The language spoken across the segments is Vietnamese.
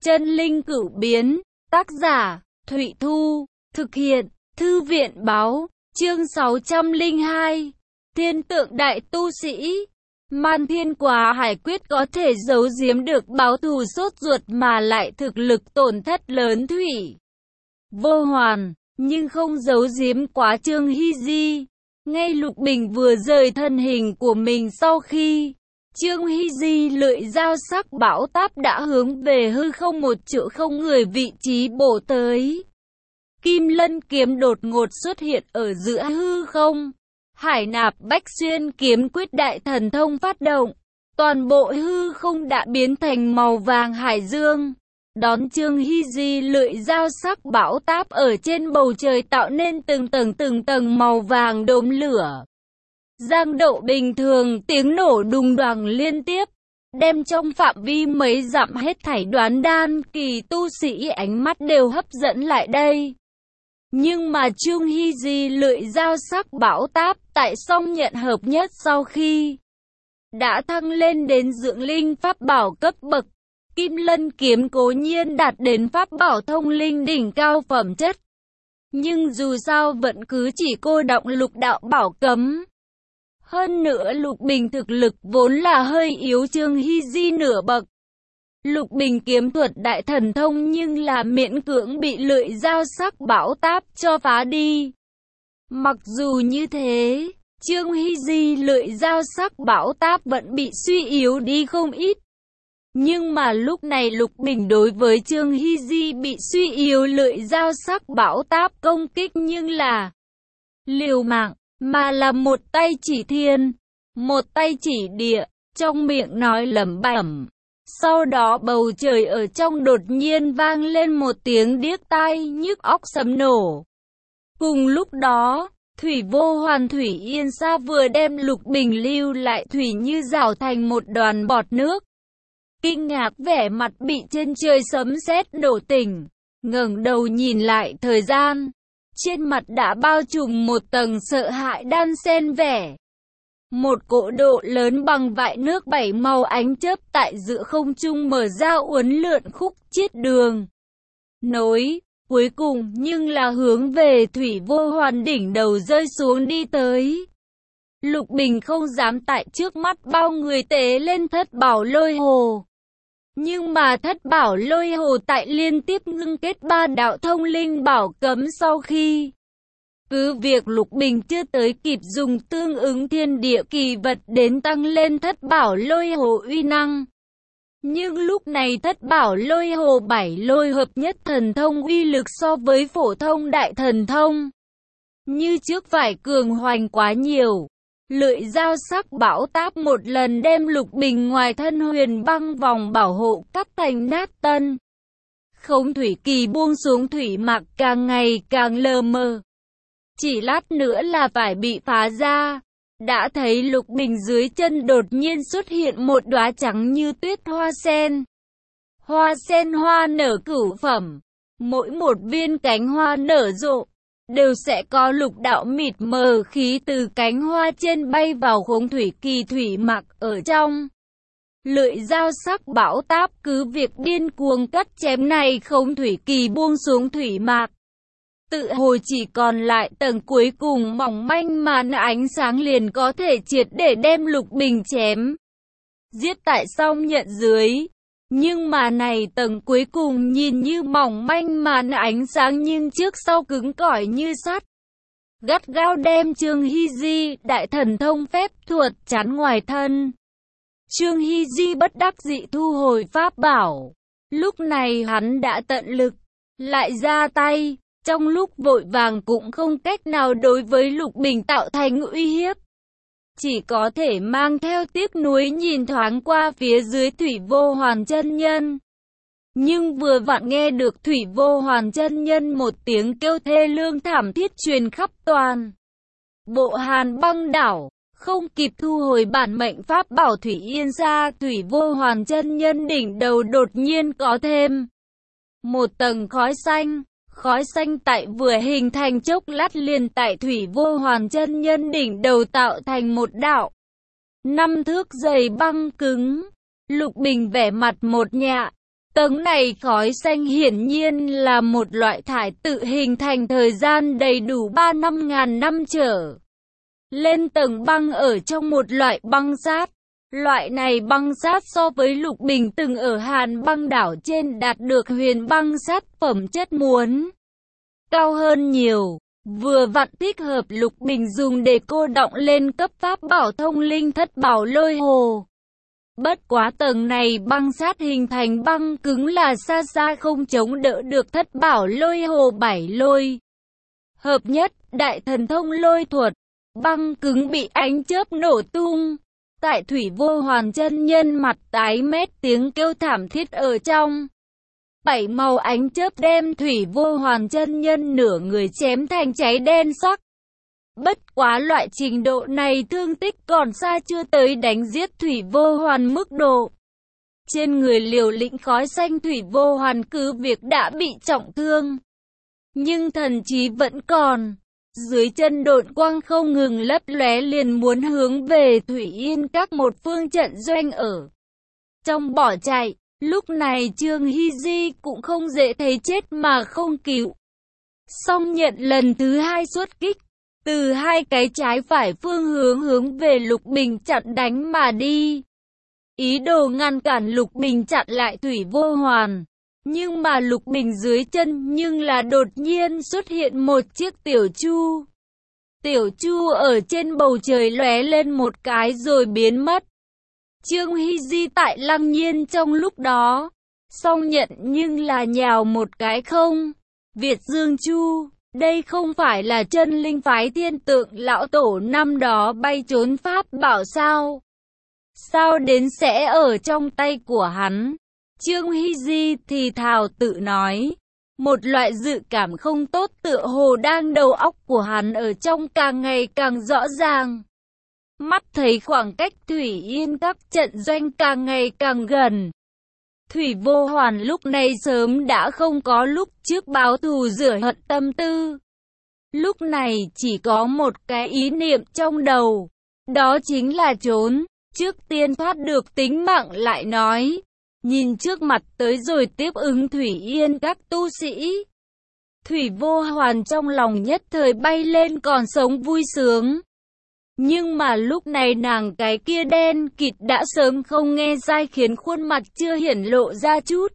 Chân linh cửu biến, tác giả, Thụy Thu, thực hiện, Thư viện báo, chương 602, Thiên tượng đại tu sĩ. Man Thiên Quá Hải quyết có thể giấu giếm được báo thù sốt ruột mà lại thực lực tổn thất lớn Thủy Vô Hoàn, nhưng không giấu giếm quá Trương Hy Di. Ngay Lục Bình vừa rời thân hình của mình sau khi Trương Hy Di lưỡi dao sắc bão táp đã hướng về hư không 1,0 người vị trí bổ tới. Kim Lân kiếm đột ngột xuất hiện ở giữa hư không. Hải Nạp Bách Xuyên kiếm quyết đại thần thông phát động. Toàn bộ hư không đã biến thành màu vàng hải dương. Đón Trương Hy Di lưỡi dao sắc bão táp ở trên bầu trời tạo nên từng tầng màu vàng đốm lửa. Giang độ bình thường, tiếng nổ đùng đoàng liên tiếp, đem trong phạm vi mấy dặm hết thảy đoán đan kỳ tu sĩ ánh mắt đều hấp dẫn lại đây. Nhưng mà Trương Hy Di lưỡi dao sắc bão táp tại song nhận hợp nhất sau khi đã thăng lên đến dưỡng linh pháp bảo cấp bậc. Kim Lân kiếm cố nhiên đạt đến pháp bảo thông linh đỉnh cao phẩm chất. Nhưng dù sao vẫn cứ chỉ cô đọng lục đạo bảo cấm. Hơn nữa Lục Bình thực lực vốn là hơi yếu Trương Hy Di nửa bậc. Lục Bình kiếm thuật đại thần thông nhưng là miễn cưỡng bị lưỡi dao sắc bão táp cho phá đi. Mặc dù như thế, Trương Hy Di lưỡi dao sắc bão táp vẫn bị suy yếu đi không ít. Nhưng mà lúc này Lục Bình đối với Trương Hy Di bị suy yếu lưỡi dao sắc bão táp công kích nhưng là liều mạng, mà là một tay chỉ thiên, một tay chỉ địa, trong miệng nói lẩm bẩm. Sau đó bầu trời ở trong đột nhiên vang lên một tiếng điếc tai nhức óc sấm nổ. Cùng lúc đó, Thủy Vô Hoàn Thủy Yên Sa vừa đem Lục Bình lưu lại thủy như rào thành một đoàn bọt nước. Kinh ngạc vẻ mặt bị trên trời sấm sét đổ tỉnh, ngẩng đầu nhìn lại thời gian. Trên mặt đã bao trùm một tầng sợ hãi đan xen vẻ. Một cỗ độ lớn bằng vại nước 7 màu ánh chớp tại giữa không trung mở ra uốn lượn khúc chiết đường nối, cuối cùng nhưng là hướng về Thủy Vô Hoàn đỉnh đầu rơi xuống đi tới. Lục Bình không dám tại trước mắt bao người tế lên thất bảo lôi hồ. Nhưng mà thất bảo lôi hồ tại liên tiếp ngưng kết 3 đạo thông linh bảo cấm sau khi cứ việc Lục Bình chưa tới kịp dùng tương ứng thiên địa kỳ vật đến tăng lên thất bảo lôi hồ uy năng. Nhưng lúc này thất bảo lôi hồ 7 lôi hợp nhất thần thông uy lực so với phổ thông đại thần thông như trước phải cường hoành quá nhiều. Lưỡi dao sắc bão táp một lần đem Lục Bình ngoài thân huyền băng vòng bảo hộ cắt thành nát tân. Không thủy kỳ buông xuống thủy mạc càng ngày càng lờ mờ. Chỉ lát nữa là phải bị phá ra. Đã thấy Lục Bình dưới chân đột nhiên xuất hiện một đóa trắng như tuyết hoa sen. Hoa sen hoa nở cửu phẩm. Mỗi một viên cánh hoa nở rộ đều sẽ có lục đạo mịt mờ khí từ cánh hoa trên bay vào khống thủy kỳ thủy mạc ở trong. Lưỡi dao sắc bão táp cứ việc điên cuồng cắt chém này khống thủy kỳ buông xuống thủy mạc. Tự hồ chỉ còn lại tầng cuối cùng mỏng manh mà ánh sáng liền có thể triệt để đem Lục Bình chém giết tại song nhận dưới. Nhưng mà này tầng cuối cùng nhìn như mỏng manh mà ánh sáng nhưng trước sau cứng cỏi như sắt. Gắt gao đem Trương Hy Di đại thần thông phép thuật chắn ngoài thân. Trương Hy Di bất đắc dĩ thu hồi pháp bảo. Lúc này hắn đã tận lực lại ra tay, trong lúc vội vàng cũng không cách nào đối với Lục Bình tạo thành uy hiếp. Chỉ có thể mang theo tiếc nuối nhìn thoáng qua phía dưới Thủy Vô Hoàn chân nhân. Nhưng vừa vặn nghe được Thủy Vô Hoàn chân nhân một tiếng kêu thê lương thảm thiết truyền khắp toàn bộ Hàn Băng đảo, không kịp thu hồi bản mệnh pháp bảo Thủy Yên Sa, Thủy Vô Hoàn chân nhân đỉnh đầu đột nhiên có thêm một tầng khói xanh. Khói xanh tại vừa hình thành chốc lát liền tại Thủy Vô Hoàn chân nhân đỉnh đầu tạo thành một đạo 5 thước dày băng cứng. Lục Bình vẻ mặt một nhạ, Tầng này khói xanh hiển nhiên là một loại thải tự hình thành thời gian đầy đủ 3-5 ngàn năm trở lên tầng băng ở trong một loại băng sát. Loại này băng sát so với Lục Bình từng ở Hàn Băng Đảo trên đạt được huyền băng sát phẩm chất muốn cao hơn nhiều, vừa vặn thích hợp Lục Bình dùng để cô đọng lên cấp pháp bảo thông linh thất bảo lôi hồ. Bất quá tầng này băng sát hình thành băng cứng là xa xa không chống đỡ được thất bảo lôi hồ 7 lôi hợp nhất, đại thần thông lôi thuật. Băng cứng bị ánh chớp nổ tung. Tại Thủy Vô Hoàn chân nhân mặt tái mét, tiếng kêu thảm thiết ở trong 7 màu ánh chớp đem Thủy Vô Hoàn chân nhân nửa người chém thành cháy đen sắc. Bất quá loại trình độ này thương tích còn xa chưa tới đánh giết Thủy Vô Hoàn mức độ. Trên người liều lĩnh khói xanh Thủy Vô Hoàn cứ việc đã bị trọng thương, nhưng thần trí vẫn còn. Dưới chân độn quang không ngừng lấp lóe liền muốn hướng về Thủy Yên Các một phương trận doanh ở trong bỏ chạy. Lúc này Trương Hy Di cũng không dễ thấy chết mà không cứu. Song nhận lần thứ hai xuất kích, từ hai cái trái phải phương hướng về Lục Bình chặn đánh mà đi. Ý đồ ngăn cản Lục Bình chặn lại Thủy Vô Hoàn. Nhưng mà Lục Bình dưới chân nhưng là đột nhiên xuất hiện một chiếc tiểu chu. Tiểu chu ở trên bầu trời lóe lên một cái rồi biến mất. Trương Hy Di tại Lăng Nhiên trong lúc đó, song nhận nhưng là nhào một cái không. Việt Dương Chu, đây không phải là chân linh phái Thiên Tượng lão tổ năm đó bay trốn pháp bảo sao? Sao đến sẽ ở trong tay của hắn? Trương Hy Di thì thào tự nói. Một loại dự cảm không tốt tựa hồ đang đầu óc của hắn ở trong càng ngày càng rõ ràng. Mắt thấy khoảng cách Thủy Yên Các trận doanh càng ngày càng gần. Thủy Vô Hoàn lúc này sớm đã không có lúc trước báo thù rửa hận tâm tư. Lúc này chỉ có một cái ý niệm trong đầu. Đó chính là trốn, trước tiên thoát được tính mạng lại nói. Nhìn trước mặt tới rồi tiếp ứng Thủy Yên Các tu sĩ. Thủy Vô Hoàn trong lòng nhất thời bay lên còn sống vui sướng. Nhưng mà lúc này nàng cái kia đen kịt đã sớm không nghe dai khiến khuôn mặt chưa hiển lộ ra chút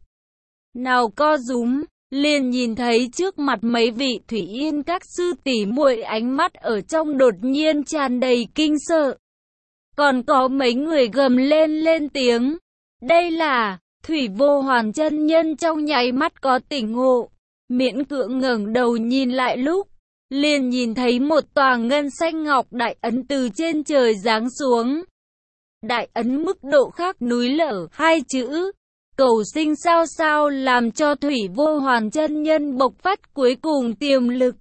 nào co rúm, liền nhìn thấy trước mặt mấy vị Thủy Yên Các sư tỷ muội ánh mắt ở trong đột nhiên tràn đầy kinh sợ. Còn có mấy người gầm lên tiếng. Đây là Thủy Vô Hoàn chân nhân trong nháy mắt có tỉnh ngộ, miễn cưỡng ngẩng đầu nhìn lại lúc, liền nhìn thấy một tòa ngân xanh ngọc đại ấn từ trên trời giáng xuống. Đại ấn mức độ khác núi lở, hai chữ cầu sinh sao sao làm cho Thủy Vô Hoàn chân nhân bộc phát cuối cùng tiềm lực.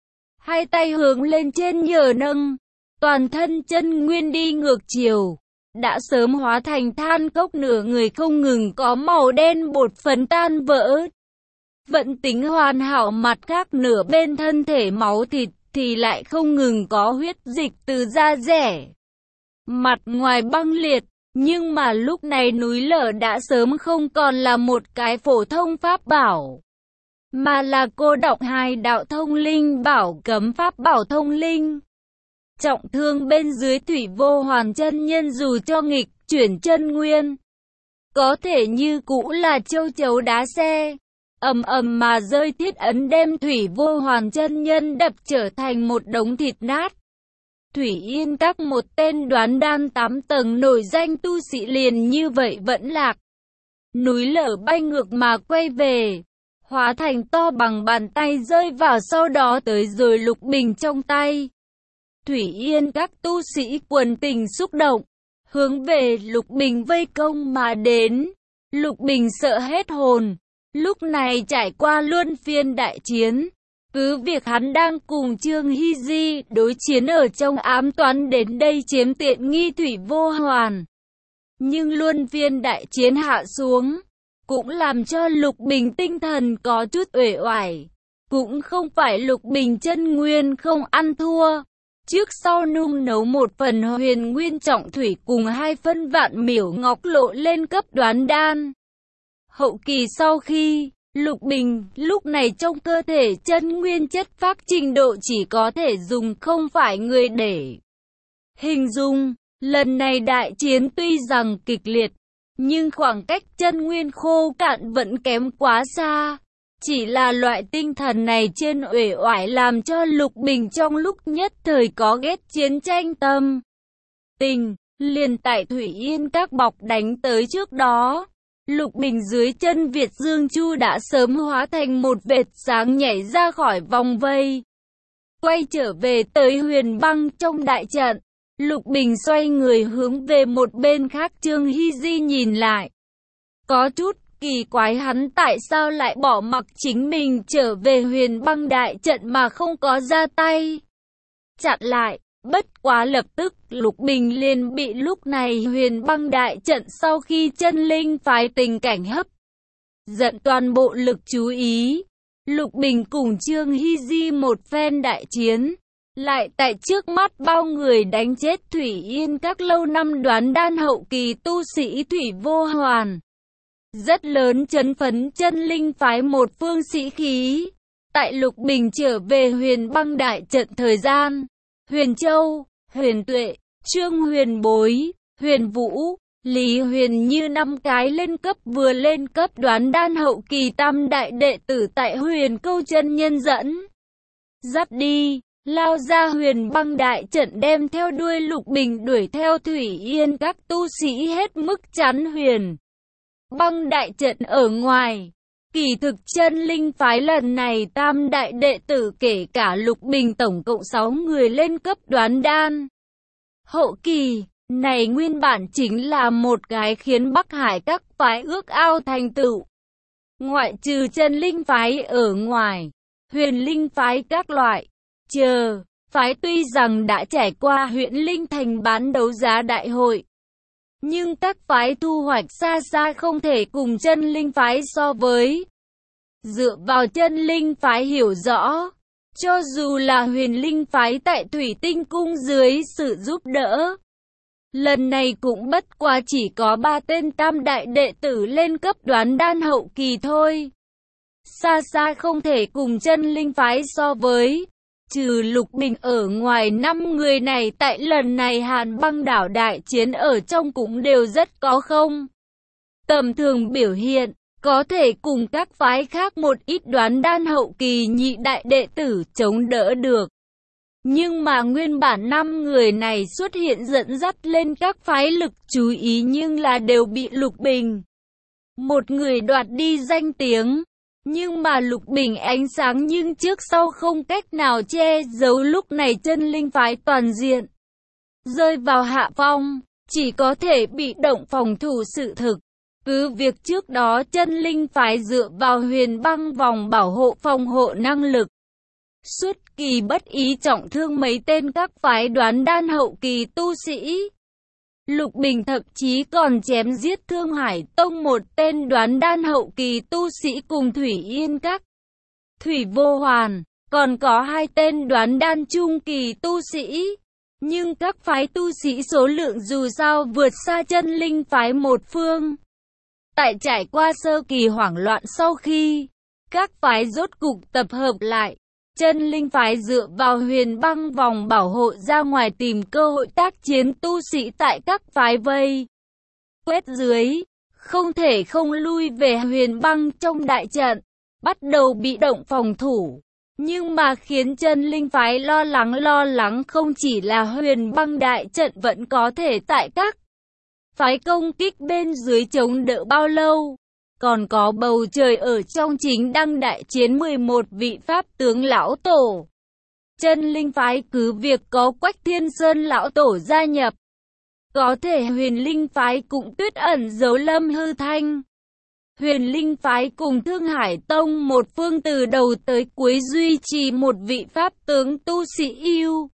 Hai tay hướng lên trên nhờ nâng, toàn thân chân nguyên đi ngược chiều. Đã sớm hóa thành than cốc, nửa người không ngừng có màu đen bột phấn tan vỡ. Vận tính hoàn hảo, mặt khác nửa bên thân thể máu thịt thì lại không ngừng có huyết dịch từ da rẻ. Mặt ngoài băng liệt, nhưng mà lúc này núi lở đã sớm không còn là một cái phổ thông pháp bảo, mà là cô đọng hai đạo thông linh bảo cấm pháp bảo thông linh. Trọng thương bên dưới Thủy Vô Hoàn chân nhân dù cho nghịch chuyển chân nguyên, có thể như cũ là châu chấu đá xe, ầm ầm mà rơi, thiết ấn đem Thủy Vô Hoàn chân nhân đập trở thành một đống thịt nát. Thủy Yên Các một tên đoán đan 8 tầng nổi danh tu sĩ liền như vậy vẫn lạc. Núi lở bay ngược mà quay về, hóa thành to bằng bàn tay rơi vào, sau đó tới rồi Lục Bình trong tay. Thủy Yên Các tu sĩ quần tình xúc động, hướng về Lục Bình vây công mà đến. Lục Bình sợ hết hồn, lúc này trải qua luân phiên đại chiến, cứ việc hắn đang cùng Trương Hy Di đối chiến ở trong ám toán đến đây chiếm tiện nghi Thủy Vô Hoàn. Nhưng luân phiên đại chiến hạ xuống, cũng làm cho Lục Bình tinh thần có chút uể oải. Cũng không phải Lục Bình chân nguyên không ăn thua. Trước sau nung nấu một phần huyền nguyên trọng thủy cùng 2 phân vạn miểu ngọc lộ lên cấp đoán đan. Hậu kỳ sau khi Lục Bình, lúc này trong cơ thể chân nguyên chất phác trình độ chỉ có thể dùng không phải người để hình dung. Lần này đại chiến tuy rằng kịch liệt, nhưng khoảng cách chân nguyên khô cạn vẫn kém quá xa. Chỉ là loại tinh thần này trên uể oải làm cho Lục Bình trong lúc nhất thời có ghét chiến tranh tâm tình. Liền tại Thủy Yên các bọc đánh tới trước đó, Lục Bình dưới chân Việt Dương Chu đã sớm hóa thành một vệt sáng nhảy ra khỏi vòng vây. Quay trở về tới Huyền Băng trong đại trận, Lục Bình xoay người hướng về một bên khác. Trương Hy Di nhìn lại, có chút kỳ quái hắn tại sao lại bỏ mặc chính mình trở về Huyền Băng đại trận mà không có ra tay chặn lại. Bất quá lập tức Lục Bình liền bị lúc này Huyền Băng đại trận sau khi chân linh phái tình cảnh hấp dẫn toàn bộ lực chú ý. Lục Bình cùng Trương Hy Di một phen đại chiến, lại tại trước mắt bao người đánh chết Thủy Yên các lâu năm đoán đan hậu kỳ tu sĩ Thủy Vô Hoàn, rất lớn chấn phấn chân linh phái một phương sĩ khí. Tại Lục Bình trở về Huyền Băng đại trận thời gian, Huyền Châu, Huyền Tuệ, Trương Huyền Bối, Huyền Vũ, Lý Huyền như 5 cái vừa lên cấp đoán đan hậu kỳ tam đại đệ tử tại Huyền Câu chân nhân dẫn dắt đi, lao ra Huyền Băng đại trận đem theo đuôi Lục Bình đuổi theo Thủy Yên các tu sĩ hết mức chắn Huyền Băng đại trận ở ngoài. Kỳ thực chân linh phái lần này tam đại đệ tử kể cả Lục Bình tổng cộng 6 người lên cấp đoán đan hậu kỳ. Này nguyên bản chính là một cái khiến Bắc Hải các phái ước ao thành tựu. Ngoại trừ chân linh phái ở ngoài, huyền linh phái các loại phái tuy rằng đã trải qua huyện Linh Thành bán đấu giá đại hội, nhưng các phái thu hoạch xa xa không thể cùng chân linh phái so với. Dựa vào chân linh phái hiểu rõ, cho dù là huyền linh phái tại Thủy Tinh Cung dưới sự giúp đỡ, lần này cũng bất quá chỉ có 3 tên tam đại đệ tử lên cấp đoán đan hậu kỳ thôi. Xa xa không thể cùng chân linh phái so với. Trừ Lục Bình ở ngoài 5 người này tại lần này Hàn Băng đảo đại chiến ở trong cũng đều rất có không tầm thường biểu hiện, có thể cùng các phái khác một ít đoán đan hậu kỳ nhị đại đệ tử chống đỡ được. Nhưng mà nguyên bản 5 người này xuất hiện dẫn dắt lên các phái lực chú ý nhưng là đều bị Lục Bình một người đoạt đi danh tiếng. Nhưng mà Lục Bình ánh sáng nhưng trước sau không cách nào che giấu, lúc này chân linh phái toàn diện rơi vào hạ phong, chỉ có thể bị động phòng thủ sự thực. Cứ việc trước đó chân linh phái dựa vào Huyền Băng vòng bảo hộ phòng hộ năng lực, xuất kỳ bất ý trọng thương mấy tên các phái đoán đan hậu kỳ tu sĩ. Lục Bình thậm chí còn chém giết Thương Hải Tông một tên đoán đan hậu kỳ tu sĩ cùng Thủy Yên các, Thủy Vô Hoàn, còn có 2 tên đoán đan trung kỳ tu sĩ. Nhưng các phái tu sĩ số lượng dù sao vượt xa chân linh phái một phương. Tại trải qua sơ kỳ hoảng loạn sau khi các phái rốt cục tập hợp lại, chân linh phái dựa vào Huyền Băng vòng bảo hộ ra ngoài tìm cơ hội tác chiến tu sĩ tại các phái vây quét dưới, không thể không lui về Huyền Băng trong đại trận, bắt đầu bị động phòng thủ. Nhưng mà khiến chân linh phái lo lắng không chỉ là Huyền Băng đại trận vẫn có thể tại các phái công kích bên dưới chống đỡ bao lâu. Còn có bầu trời ở trong chính đăng đại chiến 11 vị pháp tướng lão tổ. Chân linh phái cứ việc có Quách Thiên Sơn lão tổ gia nhập, có thể huyền linh phái cũng tuyết ẩn giấu Lâm Hư Thanh. Huyền linh phái cùng Thương Hải Tông một phương từ đầu tới cuối duy trì một vị pháp tướng tu sĩ yêu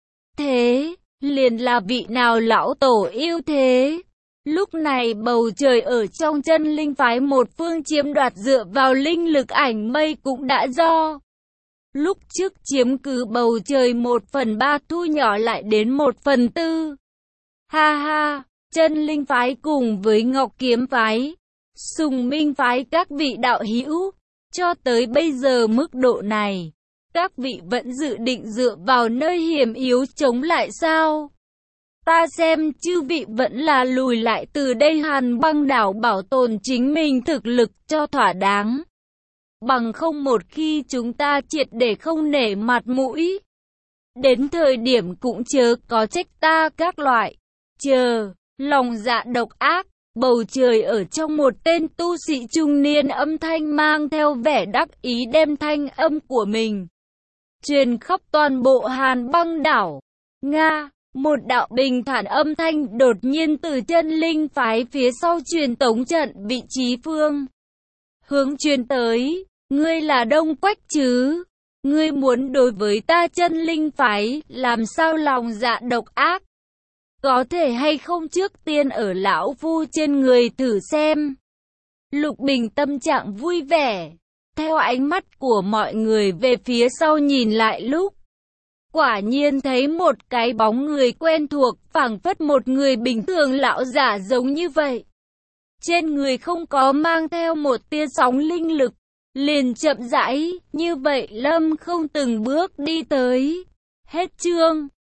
thế, liền là vị nào lão tổ yêu thế. Lúc này bầu trời ở trong chân linh phái một phương chiếm đoạt dựa vào linh lực ảnh mây cũng đã do lúc trước chiếm cứ bầu trời 1/3 thu nhỏ lại đến 1/4. Ha ha, chân linh phái cùng với Ngọc Kiếm phái, Sùng Minh phái các vị đạo hữu, cho tới bây giờ mức độ này, các vị vẫn dự định dựa vào nơi hiểm yếu chống lại sao? Ta xem chư vị vẫn là lùi lại từ đây Hàn Băng đảo bảo tồn chính mình thực lực cho thỏa đáng. Bằng không một khi chúng ta triệt để không nể mặt mũi, đến thời điểm cũng chớ có trách ta các loại. Chờ, lòng dạ độc ác, bầu trời ở trong một tên tu sĩ trung niên âm thanh mang theo vẻ đắc ý đem thanh âm của mình truyền khắp toàn bộ Hàn Băng đảo. Nga, một đạo bình thản âm thanh đột nhiên từ chân linh phái phía sau truyền tống trận vị trí phương hướng truyền tới. Ngươi là Đông Quách chứ? Ngươi muốn đối với ta chân linh phái làm sao lòng dạ độc ác? Có thể hay không trước tiên ở lão phu trên người thử xem. Lục Bình tâm trạng vui vẻ, theo ánh mắt của mọi người về phía sau nhìn lại lúc, quả nhiên thấy một cái bóng người quen thuộc, phảng phất một người bình thường lão giả giống như vậy. Trên người không có mang theo một tia sóng linh lực, liền chậm rãi, như vậy Lâm không từng bước đi tới. Hết chương.